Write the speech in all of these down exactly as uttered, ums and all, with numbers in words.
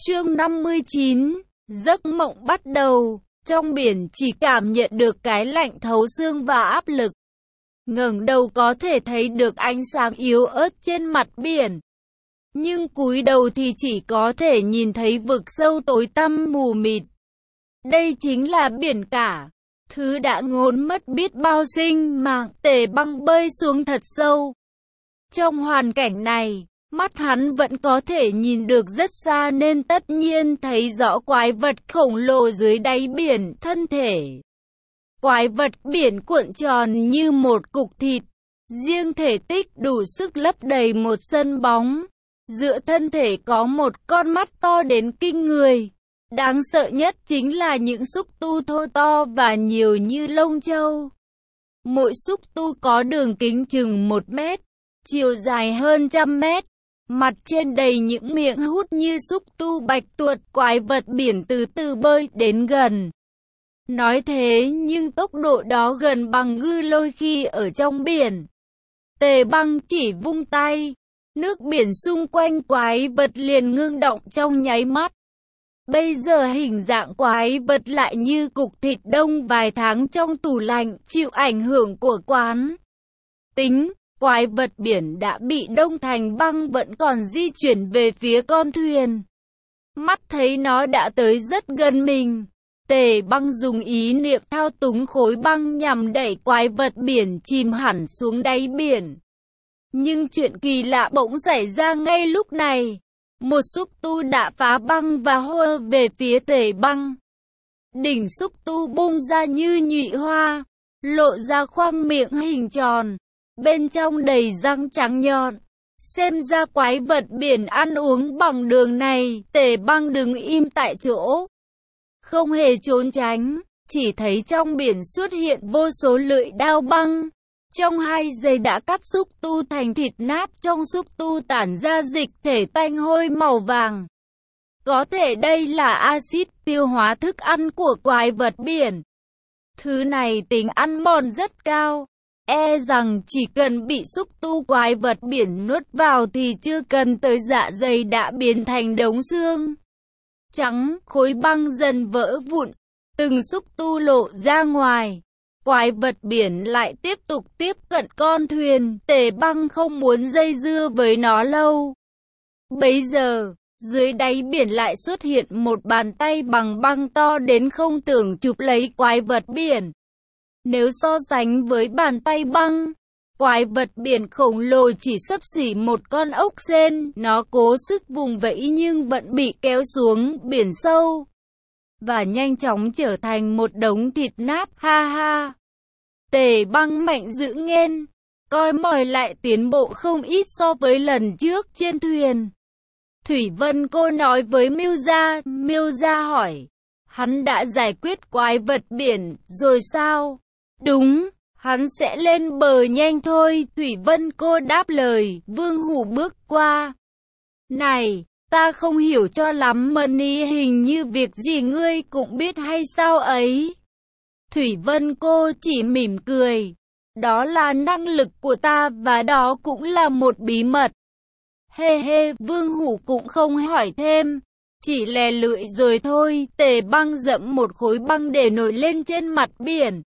Chương năm mươi chín, giấc mộng bắt đầu. Trong biển chỉ cảm nhận được cái lạnh thấu xương và áp lực. Ngẩng đầu có thể thấy được ánh sáng yếu ớt trên mặt biển. Nhưng cúi đầu thì chỉ có thể nhìn thấy vực sâu tối tăm mù mịt. Đây chính là biển cả. Thứ đã ngốn mất biết bao sinh mạng. Tề Băng bơi xuống thật sâu. Trong hoàn cảnh này, mắt hắn vẫn có thể nhìn được rất xa nên tất nhiên thấy rõ quái vật khổng lồ dưới đáy biển. Thân thể quái vật biển cuộn tròn như một cục thịt, riêng thể tích đủ sức lấp đầy một sân bóng. Giữa thân thể có một con mắt to đến kinh người. Đáng sợ nhất chính là những xúc tu thô to và nhiều như lông trâu. Mỗi xúc tu có đường kính chừng một mét, chiều dài hơn trăm mét. Mặt trên đầy những miệng hút như xúc tu bạch tuộc. Quái vật biển từ từ bơi đến gần. Nói thế nhưng tốc độ đó gần bằng ngư lôi khi ở trong biển. Tề Băng chỉ vung tay, nước biển xung quanh quái vật liền ngưng động trong nháy mắt. Bây giờ hình dạng quái vật lại như cục thịt đông vài tháng trong tủ lạnh, chịu ảnh hưởng của quán tính. Quái vật biển đã bị đông thành băng vẫn còn di chuyển về phía con thuyền. Mắt thấy nó đã tới rất gần mình. Tề Băng dùng ý niệm thao túng khối băng nhằm đẩy quái vật biển chìm hẳn xuống đáy biển. Nhưng chuyện kỳ lạ bỗng xảy ra ngay lúc này. Một xúc tu đã phá băng và hô về phía Tề Băng. Đỉnh xúc tu bung ra như nhụy hoa, lộ ra khoang miệng hình tròn. Bên trong đầy răng trắng nhọn. Xem ra quái vật biển ăn uống bằng đường này. Tề Băng đứng im tại chỗ, không hề trốn tránh. Chỉ thấy trong biển xuất hiện vô số lưỡi đao băng. Trong hai giây đã cắt xúc tu thành thịt nát. Trong xúc tu tản ra dịch thể tanh hôi màu vàng. Có thể đây là axit tiêu hóa thức ăn của quái vật biển. Thứ này tính ăn mòn rất cao. E rằng chỉ cần bị xúc tu quái vật biển nuốt vào thì chưa cần tới dạ dày đã biến thành đống xương trắng. Khối băng dần vỡ vụn, từng xúc tu lộ ra ngoài. Quái vật biển lại tiếp tục tiếp cận con thuyền. Tề Băng không muốn dây dưa với nó lâu. Bấy giờ, dưới đáy biển lại xuất hiện một bàn tay bằng băng to đến không tưởng chụp lấy quái vật biển. Nếu so sánh với bàn tay băng, quái vật biển khổng lồ chỉ xấp xỉ một con ốc sên. Nó cố sức vùng vẫy nhưng vẫn bị kéo xuống biển sâu và nhanh chóng trở thành một đống thịt nát. Ha ha! Tề Băng mạnh dữ nghênh, coi mỏi lại tiến bộ không ít so với lần trước trên thuyền. Thủy Vân cô nói với Miêu Gia. Miêu Gia hỏi, hắn đã giải quyết quái vật biển rồi sao? Đúng, hắn sẽ lên bờ nhanh thôi. Thủy Vân cô đáp lời. Vương Hủ bước qua. Này, ta không hiểu cho lắm Mani, hình như việc gì ngươi cũng biết hay sao ấy? Thủy Vân cô chỉ mỉm cười. Đó là năng lực của ta và đó cũng là một bí mật. Hê hê, Vương Hủ cũng không hỏi thêm, chỉ lè lưỡi rồi thôi. Tề Băng dẫm một khối băng để nổi lên trên mặt biển.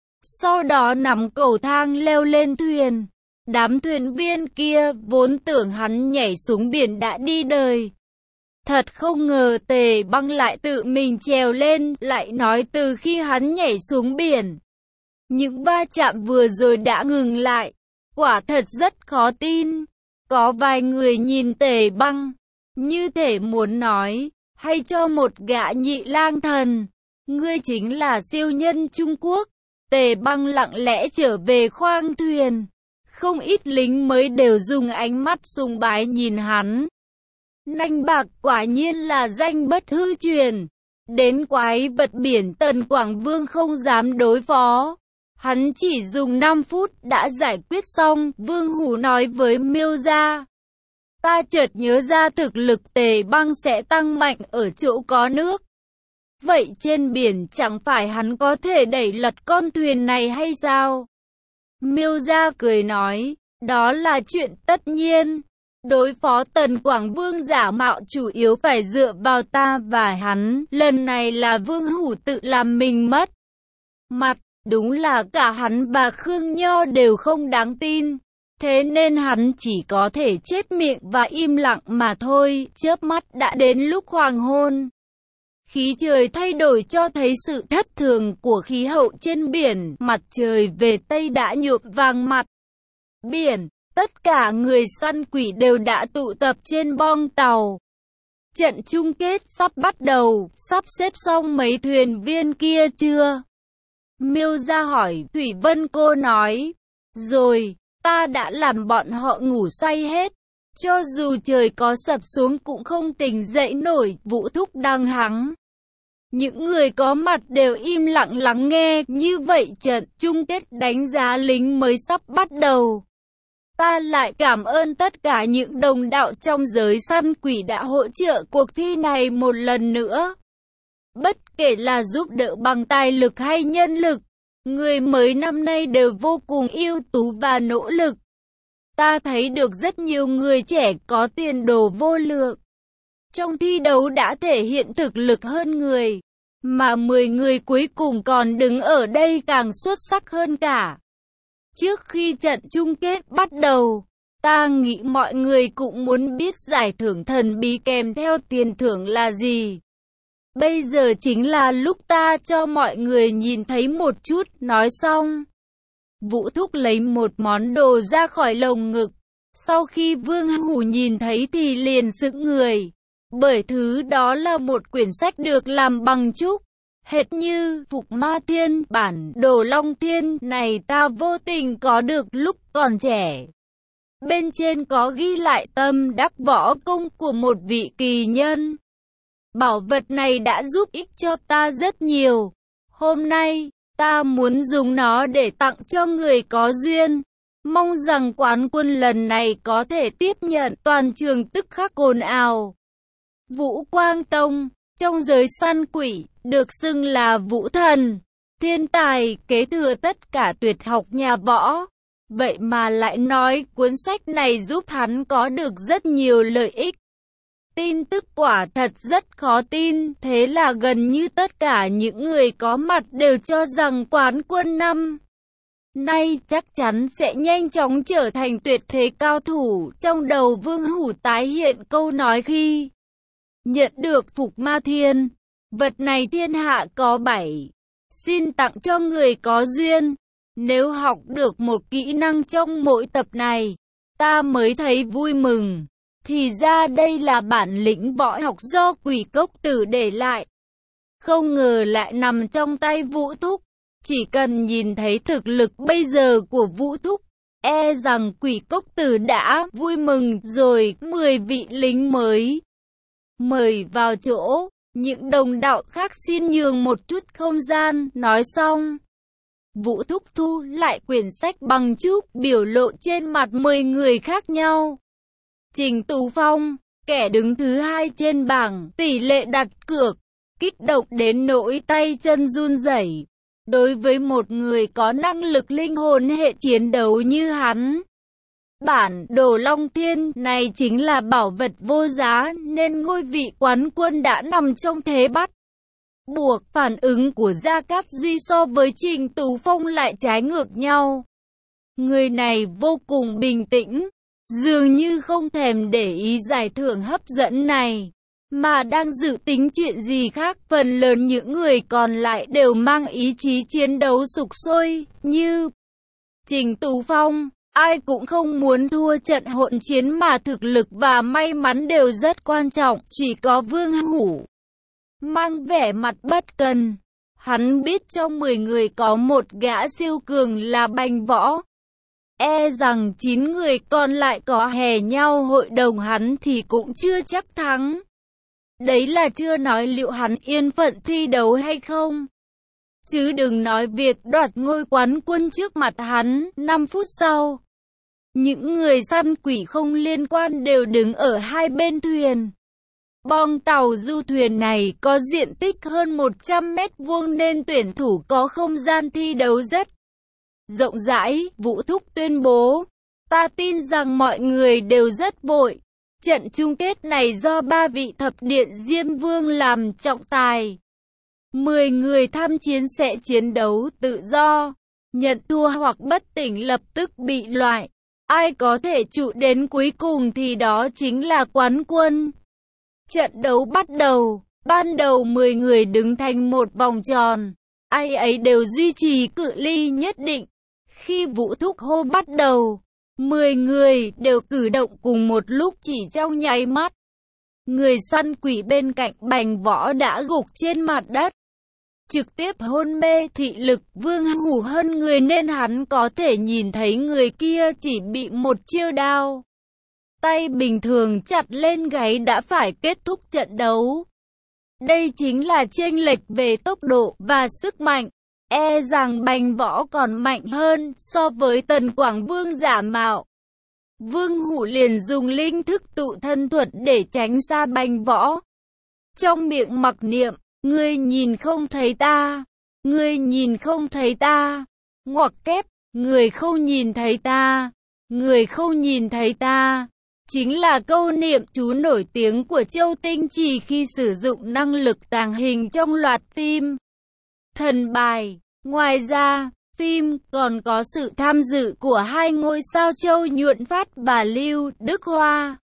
Sau đó nắm cầu thang leo lên thuyền. Đám thuyền viên kia vốn tưởng hắn nhảy xuống biển đã đi đời. Thật không ngờ Tề Băng lại tự mình trèo lên, lại nói từ khi hắn nhảy xuống biển, những va chạm vừa rồi đã ngừng lại. Quả thật rất khó tin. Có vài người nhìn Tề Băng, như thể muốn nói, hay cho một gã nhị lang thần, ngươi chính là siêu nhân Trung Quốc. Tề Băng lặng lẽ trở về khoang thuyền. Không ít lính mới đều dùng ánh mắt sùng bái nhìn hắn. Nanh bạc quả nhiên là danh bất hư truyền. Đến quái vật biển Tần Quảng Vương không dám đối phó. Hắn chỉ dùng năm phút đã giải quyết xong. Vương Hủ nói với Miêu Gia. Ta chợt nhớ ra thực lực Tề Băng sẽ tăng mạnh ở chỗ có nước. Vậy trên biển chẳng phải hắn có thể đẩy lật con thuyền này hay sao? Miêu Gia cười nói, đó là chuyện tất nhiên. Đối phó Tần Quảng Vương giả mạo chủ yếu phải dựa vào ta và hắn, lần này là Vương Hủ tự làm mình mất mặt, đúng là cả hắn và Khương Nho đều không đáng tin. Thế nên hắn chỉ có thể chép miệng và im lặng mà thôi. Chớp mắt đã đến lúc hoàng hôn. Khí trời thay đổi cho thấy sự thất thường của khí hậu trên biển. Mặt trời về Tây đã nhuộm vàng mặt biển. Tất cả người săn quỷ đều đã tụ tập trên boong tàu. Trận chung kết sắp bắt đầu. Sắp xếp xong mấy thuyền viên kia chưa? Miêu Gia hỏi. Thủy Vân cô nói. Rồi. Ta đã làm bọn họ ngủ say hết. Cho dù trời có sập xuống cũng không tỉnh dậy nổi. Vũ Thúc đang hắng. Những người có mặt đều im lặng lắng nghe. Như vậy trận chung kết đánh giá lính mới sắp bắt đầu. Ta lại cảm ơn tất cả những đồng đạo trong giới săn quỷ đã hỗ trợ cuộc thi này một lần nữa. Bất kể là giúp đỡ bằng tài lực hay nhân lực, người mới năm nay đều vô cùng ưu tú và nỗ lực. Ta thấy được rất nhiều người trẻ có tiền đồ vô lượng. Trong thi đấu đã thể hiện thực lực hơn người, mà mười người cuối cùng còn đứng ở đây càng xuất sắc hơn cả. Trước khi trận chung kết bắt đầu, ta nghĩ mọi người cũng muốn biết giải thưởng thần bí kèm theo tiền thưởng là gì. Bây giờ chính là lúc ta cho mọi người nhìn thấy một chút. Nói xong, Vũ Thúc lấy một món đồ ra khỏi lồng ngực. Sau khi Vương Hủ nhìn thấy thì liền sững người, bởi thứ đó là một quyển sách được làm bằng trúc, hệt như Phục Ma Thiên. Bản đồ Long Thiên này ta vô tình có được lúc còn trẻ. Bên trên có ghi lại tâm đắc võ công của một vị kỳ nhân. Bảo vật này đã giúp ích cho ta rất nhiều. Hôm nay, ta muốn dùng nó để tặng cho người có duyên. Mong rằng quán quân lần này có thể tiếp nhận. Toàn trường tức khắc ồn ào. Vũ Quang Tông, trong giới săn quỷ, được xưng là Vũ Thần, thiên tài, kế thừa tất cả tuyệt học nhà võ. Vậy mà lại nói cuốn sách này giúp hắn có được rất nhiều lợi ích. Tin tức quả thật rất khó tin, thế là gần như tất cả những người có mặt đều cho rằng quán quân năm nay chắc chắn sẽ nhanh chóng trở thành tuyệt thế cao thủ. Trong đầu Vương Hủ tái hiện câu nói khi nhận được Phục Ma Thiên, vật này thiên hạ có bảy, xin tặng cho người có duyên. Nếu học được một kỹ năng trong mỗi tập này, ta mới thấy vui mừng. Thì ra đây là bản lĩnh võ học do Quỷ Cốc Tử để lại. Không ngờ lại nằm trong tay Vũ Thúc. Chỉ cần nhìn thấy thực lực bây giờ của Vũ Thúc, e rằng Quỷ Cốc Tử đã vui mừng rồi. Mười vị lính mới mời vào chỗ. Những đồng đạo khác xin nhường một chút không gian. Nói xong, Vũ Thúc thu lại quyển sách bằng trúc, biểu lộ trên mặt mười người khác nhau. Trình Tú Phong, kẻ đứng thứ hai trên bảng tỷ lệ đặt cược, kích động đến nỗi tay chân run rẩy. Đối với một người có năng lực linh hồn hệ chiến đấu như hắn, bản đồ Long Thiên này chính là bảo vật vô giá, nên ngôi vị quán quân đã nằm trong thế bắt buộc. Phản ứng của Gia Cát Duy so với Trình Tú Phong lại trái ngược nhau. Người này vô cùng bình tĩnh, dường như không thèm để ý giải thưởng hấp dẫn này, mà đang dự tính chuyện gì khác. Phần lớn những người còn lại đều mang ý chí chiến đấu sục sôi, như Trình Tú Phong. Ai cũng không muốn thua trận hỗn chiến mà thực lực và may mắn đều rất quan trọng. Chỉ có Vương Hủ mang vẻ mặt bất cần. Hắn biết trong mười người có một gã siêu cường là Bành Võ. E rằng chín người còn lại có hè nhau hội đồng hắn thì cũng chưa chắc thắng. Đấy là chưa nói liệu hắn yên phận thi đấu hay không. Chứ đừng nói việc đoạt ngôi quán quân trước mặt hắn. Năm phút sau, những người săn quỷ không liên quan đều đứng ở hai bên thuyền. Boong tàu du thuyền này có diện tích hơn một trăm mét vuông nên tuyển thủ có không gian thi đấu rất rộng rãi. Vũ Thúc tuyên bố, Ta tin rằng mọi người đều rất vội. Trận chung kết này do ba vị thập điện Diêm Vương làm trọng tài. Mười người tham chiến sẽ chiến đấu tự do. Nhận thua hoặc bất tỉnh lập tức bị loại. Ai có thể trụ đến cuối cùng thì đó chính là quán quân. Trận đấu bắt đầu. Ban đầu mười người đứng thành một vòng tròn. Ai ấy đều duy trì cự ly nhất định. Khi Vũ Thúc hô bắt đầu, mười người đều cử động cùng một lúc chỉ trong nháy mắt. Người săn quỷ bên cạnh Bành Võ đã gục trên mặt đất. Trực tiếp hôn mê. Thị lực Vương Hủ hơn người nên hắn có thể nhìn thấy người kia chỉ bị một chiêu đao tay bình thường chặt lên gáy đã phải kết thúc trận đấu. Đây chính là chênh lệch về tốc độ và sức mạnh. E rằng Bành Võ còn mạnh hơn so với Tần Quảng Vương giả mạo. Vương Hủ liền dùng linh thức tụ thân thuật để tránh xa Bành Võ. Trong miệng mặc niệm, ngươi nhìn không thấy ta, ngươi nhìn không thấy ta, ngoặc kép, người không nhìn thấy ta, người không nhìn thấy ta. Chính là câu niệm chú nổi tiếng của Châu Tinh Trì khi sử dụng năng lực tàng hình trong loạt phim Thần Bài. Ngoài ra, phim còn có sự tham dự của hai ngôi sao Châu Nhuận Phát và Lưu Đức Hoa.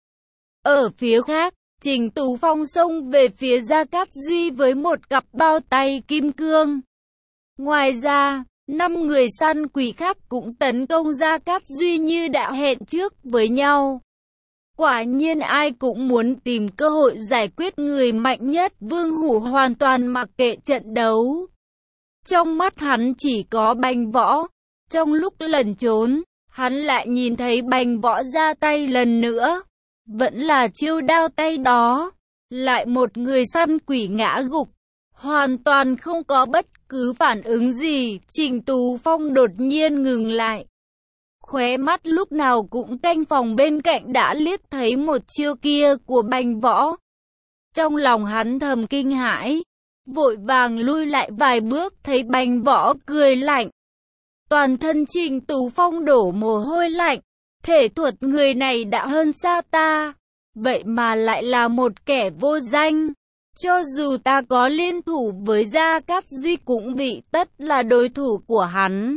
Ở phía khác, Trình Tú Phong xông về phía Gia Cát Duy với một cặp bao tay kim cương. Ngoài ra, năm người săn quỷ khác cũng tấn công Gia Cát Duy như đã hẹn trước với nhau. Quả nhiên ai cũng muốn tìm cơ hội giải quyết người mạnh nhất. Vương Hủ hoàn toàn mặc kệ trận đấu. Trong mắt hắn chỉ có Bành Võ. Trong lúc lẩn trốn, hắn lại nhìn thấy Bành Võ ra tay lần nữa. Vẫn là chiêu đao tay đó. Lại một người săn quỷ ngã gục. Hoàn toàn không có bất cứ phản ứng gì. Trình Tú Phong đột nhiên ngừng lại. Khóe mắt lúc nào cũng canh phòng bên cạnh đã liếc thấy một chiêu kia của Bành Võ. Trong lòng hắn thầm kinh hãi. Vội vàng lui lại vài bước thấy Bành Võ cười lạnh. Toàn thân Trình Tú Phong đổ mồ hôi lạnh. Thể thuật người này đã hơn xa ta. Vậy mà lại là một kẻ vô danh. Cho dù ta có liên thủ với Gia Cát Duy cũng vị tất là đối thủ của hắn.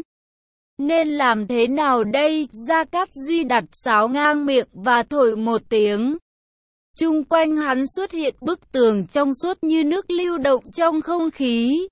Nên làm thế nào đây? Gia Cát Duy đặt sáo ngang miệng và thổi một tiếng. Chung quanh hắn xuất hiện bức tường trong suốt như nước lưu động trong không khí.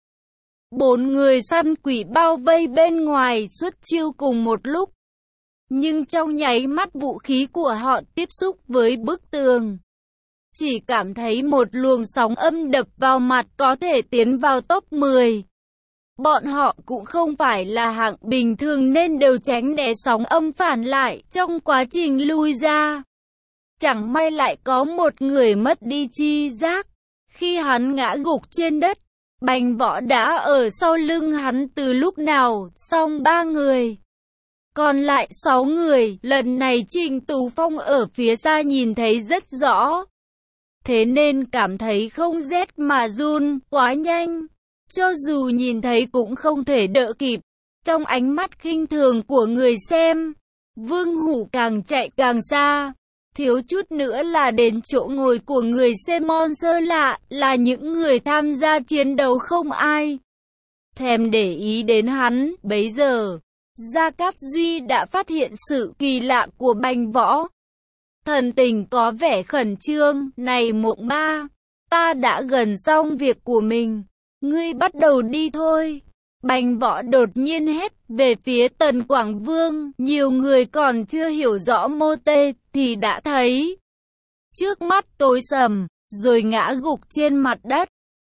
Bốn người săn quỷ bao vây bên ngoài xuất chiêu cùng một lúc. Nhưng trong nháy mắt vũ khí của họ tiếp xúc với bức tường. Chỉ cảm thấy một luồng sóng âm đập vào mặt có thể tiến vào top mười. Bọn họ cũng không phải là hạng bình thường nên đều tránh né sóng âm phản lại trong quá trình lui ra. Chẳng may lại có một người mất đi chi giác. Khi hắn ngã gục trên đất, Bành Võ đã ở sau lưng hắn từ lúc nào, xong ba người. Còn lại sáu người, lần này Trình Tú Phong ở phía xa nhìn thấy rất rõ. Thế nên cảm thấy không rét mà run, quá nhanh. Cho dù nhìn thấy cũng không thể đỡ kịp. Trong ánh mắt khinh thường của người xem, Vương Hủ càng chạy càng xa. Thiếu chút nữa là đến chỗ ngồi của người xem monster lạ, là những người tham gia chiến đấu không ai thèm để ý đến hắn. Bấy giờ, Gia Cát Duy đã phát hiện sự kỳ lạ của Bành Võ. Thần tình có vẻ khẩn trương. Này Mộng Ba, ta đã gần xong việc của mình. Ngươi bắt đầu đi thôi. Bành Võ đột nhiên hét về phía Tần Quảng Vương. Nhiều người còn chưa hiểu rõ mô tê thì đã thấy trước mắt tối sầm, rồi ngã gục trên mặt đất.